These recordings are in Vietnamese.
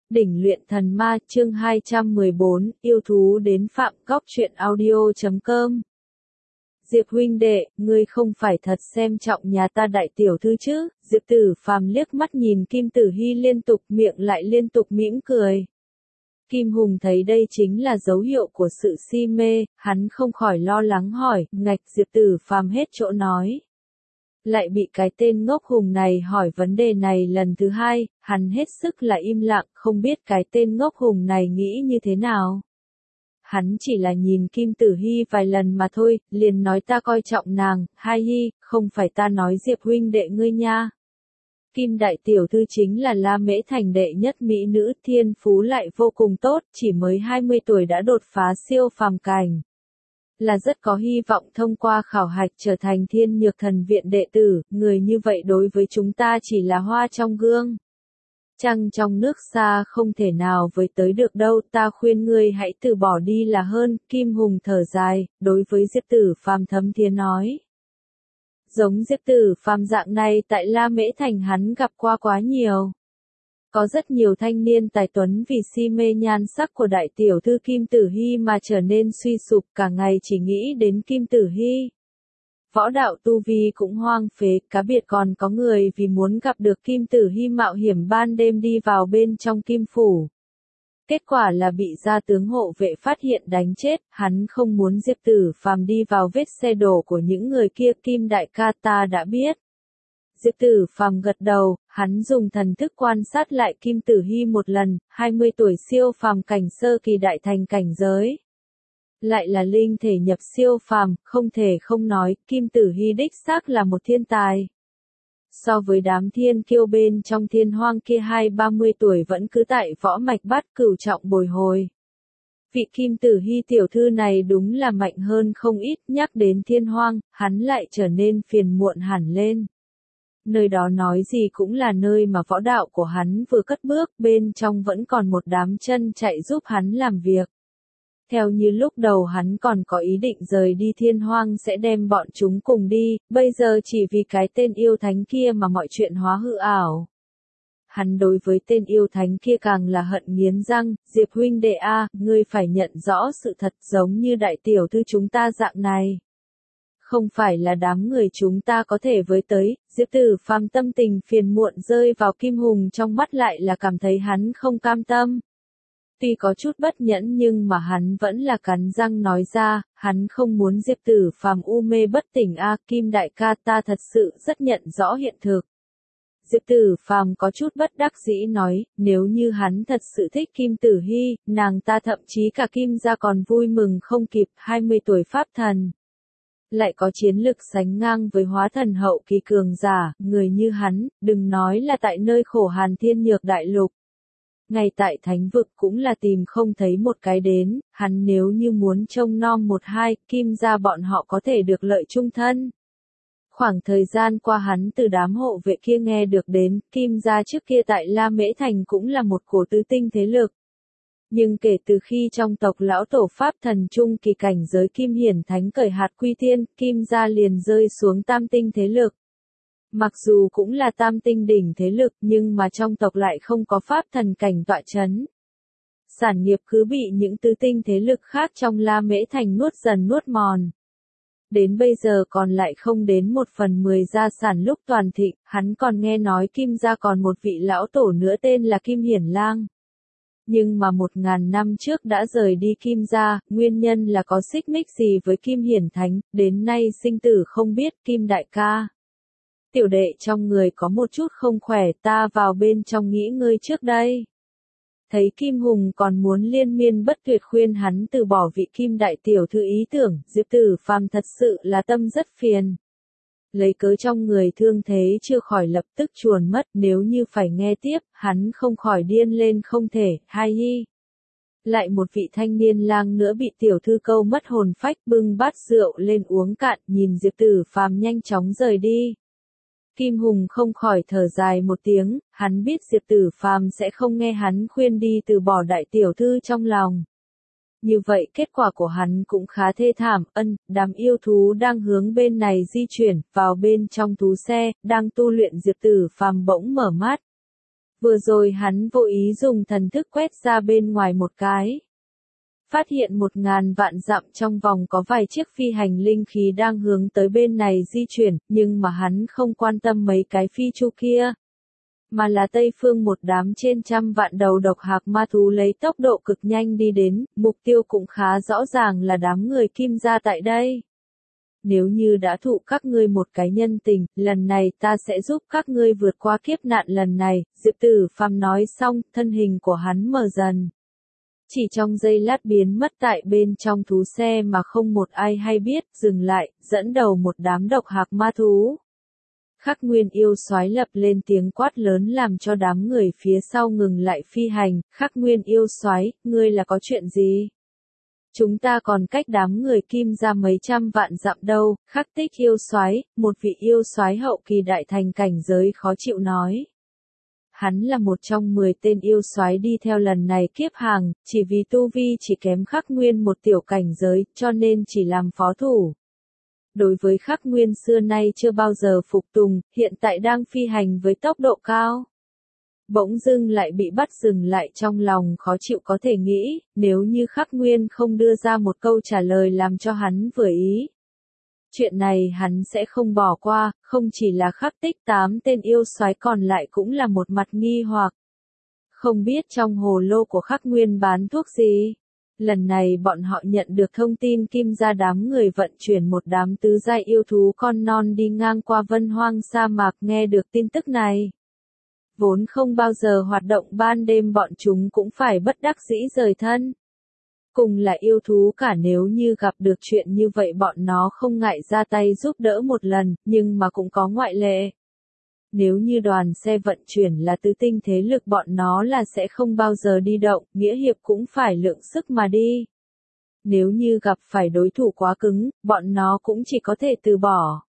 Đỉnh luyện thần ma chương 214, yêu thú đến phạm góc truyện audio.com. Diệp huynh đệ, ngươi không phải thật xem trọng nhà ta đại tiểu thư chứ? Diệp Tử Phàm liếc mắt nhìn Kim Tử Hi liên tục miệng lại liên tục mỉm cười. Kim Hùng thấy đây chính là dấu hiệu của sự si mê, hắn không khỏi lo lắng hỏi, ngạch Diệp Tử Phàm hết chỗ nói. Lại bị cái tên ngốc Hùng này hỏi vấn đề này lần thứ hai, hắn hết sức là im lặng, không biết cái tên ngốc Hùng này nghĩ như thế nào. Hắn chỉ là nhìn Kim Tử Hi vài lần mà thôi, liền nói ta coi trọng nàng, hai hi, không phải ta nói Diệp huynh đệ ngươi nha. Kim đại tiểu thư chính là La Mễ Thành đệ nhất mỹ nữ, thiên phú lại vô cùng tốt, chỉ mới 20 tuổi đã đột phá siêu phàm cảnh. Là rất có hy vọng thông qua khảo hạch trở thành Thiên Nhược Thần Viện đệ tử, người như vậy đối với chúng ta chỉ là hoa trong gương. Trăng trong nước xa không thể nào với tới được đâu, ta khuyên ngươi hãy từ bỏ đi là hơn. Kim Hùng thở dài, đối với Diệp Tử Phàm thấm thía nói. Giống Diệp Tử Phàm dạng này tại La Mễ Thành hắn gặp qua quá nhiều. Có rất nhiều thanh niên tài tuấn vì si mê nhan sắc của đại tiểu thư Kim Tử Hi mà trở nên suy sụp, cả ngày chỉ nghĩ đến Kim Tử Hi. Võ đạo tu vi cũng hoang phế, cá biệt còn có người vì muốn gặp được Kim Tử Hi mạo hiểm ban đêm đi vào bên trong Kim Phủ. Kết quả là bị gia tướng hộ vệ phát hiện đánh chết, hắn không muốn Diệp Tử Phàm đi vào vết xe đổ của những người kia. Kim đại ca ta đã biết. Diệp Tử Phàm gật đầu, hắn dùng thần thức quan sát lại Kim Tử Hi một lần, 20 tuổi siêu phàm cảnh sơ kỳ đại thành cảnh giới. Lại là linh thể nhập siêu phàm, không thể không nói, Kim Tử Hi đích xác là một thiên tài. So với đám thiên kiêu bên trong thiên hoang kia 20-30 tuổi vẫn cứ tại võ mạch bát cửu trọng bồi hồi. Vị Kim Tử Hi tiểu thư này đúng là mạnh hơn không ít, nhắc đến thiên hoang, hắn lại trở nên phiền muộn hẳn lên. Nơi đó nói gì cũng là nơi mà võ đạo của hắn vừa cất bước, bên trong vẫn còn một đám chân chạy giúp hắn làm việc. Theo như lúc đầu hắn còn có ý định rời đi thiên hoang sẽ đem bọn chúng cùng đi, bây giờ chỉ vì cái tên yêu thánh kia mà mọi chuyện hóa hư ảo. Hắn đối với tên yêu thánh kia càng là hận nghiến răng, Diệp huynh đệ a, ngươi phải nhận rõ sự thật giống như đại tiểu thư chúng ta dạng này. Không phải là đám người chúng ta có thể với tới, Diệp Tử Phàm tâm tình phiền muộn rơi vào Kim Hùng trong mắt lại là cảm thấy hắn không cam tâm. Tuy có chút bất nhẫn nhưng mà hắn vẫn là cắn răng nói ra, hắn không muốn Diệp Tử Phàm u mê bất tỉnh a, Kim đại ca ta thật sự rất nhận rõ hiện thực. Diệp Tử Phàm có chút bất đắc dĩ nói, nếu như hắn thật sự thích Kim Tử Hi, nàng ta thậm chí cả Kim gia còn vui mừng không kịp, 20 tuổi pháp thần. Lại có chiến lực sánh ngang với hóa thần hậu kỳ cường giả, người như hắn, đừng nói là tại nơi khổ hàn thiên nhược đại lục. Ngay tại thánh vực cũng là tìm không thấy một cái đến, hắn nếu như muốn trông nom một hai, Kim gia bọn họ có thể được lợi chung thân. Khoảng thời gian qua hắn từ đám hộ vệ kia nghe được đến, Kim gia trước kia tại La Mễ Thành cũng là một cổ tứ tinh thế lực. Nhưng kể từ khi trong tộc lão tổ pháp thần trung kỳ cảnh giới Kim Hiển Thánh cởi hạt quy thiên, Kim gia liền rơi xuống tam tinh thế lực. Mặc dù cũng là tam tinh đỉnh thế lực nhưng mà trong tộc lại không có pháp thần cảnh tọa chấn. Sản nghiệp cứ bị những tứ tinh thế lực khác trong La Mễ Thành nuốt dần nuốt mòn. Đến bây giờ còn lại không đến 1/10 gia sản lúc toàn thịnh, hắn còn nghe nói Kim gia còn một vị lão tổ nữa tên là Kim Hiển Lang. Nhưng mà 1000 năm trước đã rời đi Kim gia, nguyên nhân là có xích mích gì với Kim Hiển Thánh, đến nay sinh tử không biết. Kim đại ca. Tiểu đệ trong người có một chút không khỏe, ta vào bên trong nghỉ ngơi trước đây. Thấy Kim Hùng còn muốn liên miên bất tuyệt khuyên hắn từ bỏ vị Kim đại tiểu thư ý tưởng, Diệp Tử Phàm thật sự là tâm rất phiền. Lấy cớ trong người thương thế chưa khỏi lập tức chuồn mất, nếu như phải nghe tiếp, hắn không khỏi điên lên không thể, hai hi. Lại một vị thanh niên lang nữa bị tiểu thư câu mất hồn phách, bưng bát rượu lên uống cạn, nhìn Diệp Tử Phàm nhanh chóng rời đi. Kim Hùng không khỏi thở dài một tiếng, hắn biết Diệp Tử Phàm sẽ không nghe hắn khuyên đi từ bỏ đại tiểu thư trong lòng. Như vậy kết quả của hắn cũng khá thê thảm, đám yêu thú đang hướng bên này di chuyển, vào bên trong thú xe, đang tu luyện Diệp Tử Phàm bỗng mở mắt. Vừa rồi hắn vô ý dùng thần thức quét ra bên ngoài một cái. Phát hiện 1000 vạn dặm trong vòng có vài chiếc phi hành linh khí đang hướng tới bên này di chuyển, nhưng mà hắn không quan tâm mấy cái phi chu kia. Mà là Tây Phương một đám trên trăm vạn đầu độc hạc ma thú lấy tốc độ cực nhanh đi đến, mục tiêu cũng khá rõ ràng là đám người Kim gia tại đây. Nếu như đã thụ các ngươi một cái nhân tình, lần này ta sẽ giúp các ngươi vượt qua kiếp nạn lần này, Diệp Tử Phàm nói xong, thân hình của hắn mờ dần. Chỉ trong giây lát biến mất tại bên trong thú xe mà không một ai hay biết, dừng lại, dẫn đầu một đám độc hạc ma thú. Khắc Nguyên yêu soái lập lên tiếng quát lớn làm cho đám người phía sau ngừng lại phi hành, Khắc Nguyên yêu soái, ngươi là có chuyện gì? Chúng ta còn cách đám người Kim gia mấy trăm vạn dặm đâu, Khắc Tích yêu soái, một vị yêu soái hậu kỳ đại thành cảnh giới khó chịu nói. Hắn là một trong 10 tên yêu soái đi theo lần này kiếp hàng, chỉ vì tu vi chỉ kém Khắc Nguyên một tiểu cảnh giới, cho nên chỉ làm phó thủ. Đối với Khắc Nguyên xưa nay chưa bao giờ phục tùng, hiện tại đang phi hành với tốc độ cao. Bỗng dưng lại bị bắt dừng lại trong lòng khó chịu có thể nghĩ, nếu như Khắc Nguyên không đưa ra một câu trả lời làm cho hắn vừa ý. Chuyện này hắn sẽ không bỏ qua, không chỉ là Khắc Tích 8 tên yêu soái còn lại cũng là một mặt nghi hoặc. Không biết trong hồ lô của Khắc Nguyên bán thuốc gì? Lần này bọn họ nhận được thông tin Kim gia đám người vận chuyển một đám tứ giai yêu thú con non đi ngang qua Vân Hoang sa mạc nghe được tin tức này. Vốn không bao giờ hoạt động ban đêm bọn chúng cũng phải bất đắc dĩ rời thân. Cùng là yêu thú cả nếu như gặp được chuyện như vậy bọn nó không ngại ra tay giúp đỡ một lần, nhưng mà cũng có ngoại lệ. Nếu như đoàn xe vận chuyển là tứ tinh thế lực bọn nó là sẽ không bao giờ đi động, nghĩa hiệp cũng phải lượng sức mà đi. Nếu như gặp phải đối thủ quá cứng, bọn nó cũng chỉ có thể từ bỏ.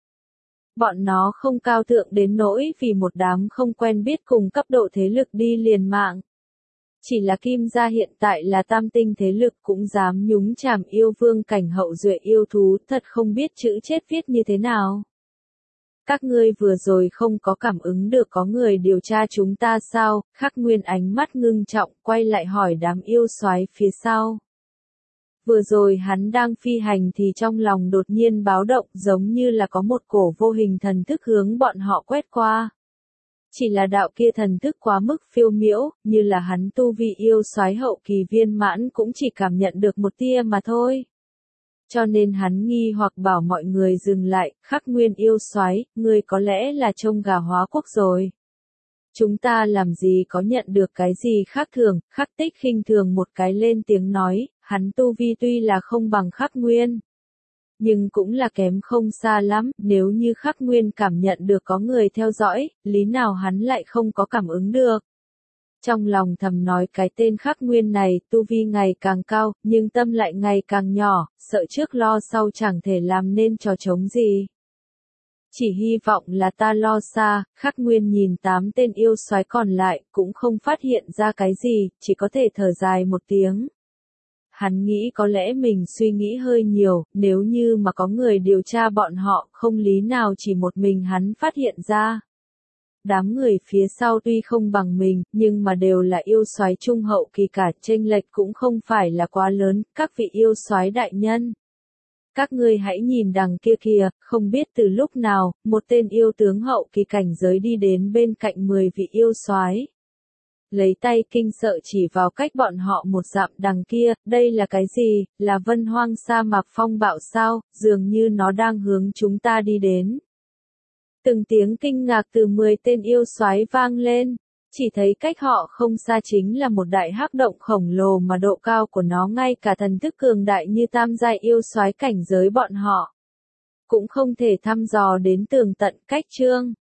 Bọn nó không cao thượng đến nỗi vì một đám không quen biết cùng cấp độ thế lực đi liền mạng. Chỉ là Kim gia hiện tại là tam tinh thế lực cũng dám nhúng chàm yêu vương cảnh hậu duệ yêu thú, thật không biết chữ chết viết như thế nào. Các ngươi vừa rồi không có cảm ứng được có người điều tra chúng ta sao? Khắc Nguyên ánh mắt ngưng trọng, quay lại hỏi đám yêu soái phía sau. Vừa rồi hắn đang phi hành thì trong lòng đột nhiên báo động giống như là có một cổ vô hình thần thức hướng bọn họ quét qua. Chỉ là đạo kia thần thức quá mức phiêu miễu, như là hắn tu vi yêu soái hậu kỳ viên mãn cũng chỉ cảm nhận được một tia mà thôi. Cho nên hắn nghi hoặc bảo mọi người dừng lại, Khắc Nguyên yêu soái, ngươi có lẽ là trông gà hóa quốc rồi. Chúng ta làm gì có nhận được cái gì khác thường, Khắc Tích khinh thường một cái lên tiếng nói, hắn tu vi tuy là không bằng Khắc Nguyên. Nhưng cũng là kém không xa lắm, nếu như Khắc Nguyên cảm nhận được có người theo dõi, lý nào hắn lại không có cảm ứng được. Trong lòng thầm nói cái tên Khắc Nguyên này, tu vi ngày càng cao, nhưng tâm lại ngày càng nhỏ, sợ trước lo sau chẳng thể làm nên trò trống gì. Chỉ hy vọng là ta lo xa, Khắc Nguyên nhìn 8 tên yêu soái còn lại, cũng không phát hiện ra cái gì, chỉ có thể thở dài một tiếng. Hắn nghĩ có lẽ mình suy nghĩ hơi nhiều, nếu như mà có người điều tra bọn họ, không lý nào chỉ một mình hắn phát hiện ra. Đám người phía sau tuy không bằng mình, nhưng mà đều là yêu soái trung hậu kỳ cả, chênh lệch cũng không phải là quá lớn, các vị yêu soái đại nhân. Các ngươi hãy nhìn đằng kia kìa, không biết từ lúc nào, một tên yêu tướng hậu kỳ cảnh giới đi đến bên cạnh 10 vị yêu soái. Lấy tay kinh sợ chỉ vào cách bọn họ một dặm đằng kia, đây là cái gì, là Vân Hoang sa mạc phong bạo sao, dường như nó đang hướng chúng ta đi đến. Từng tiếng kinh ngạc từ 10 tên yêu soái vang lên, chỉ thấy cách họ không xa chính là một đại hắc động khổng lồ mà độ cao của nó ngay cả thần thức cường đại như tam giai yêu soái cảnh giới bọn họ. Cũng không thể thăm dò đến tường tận cách chương.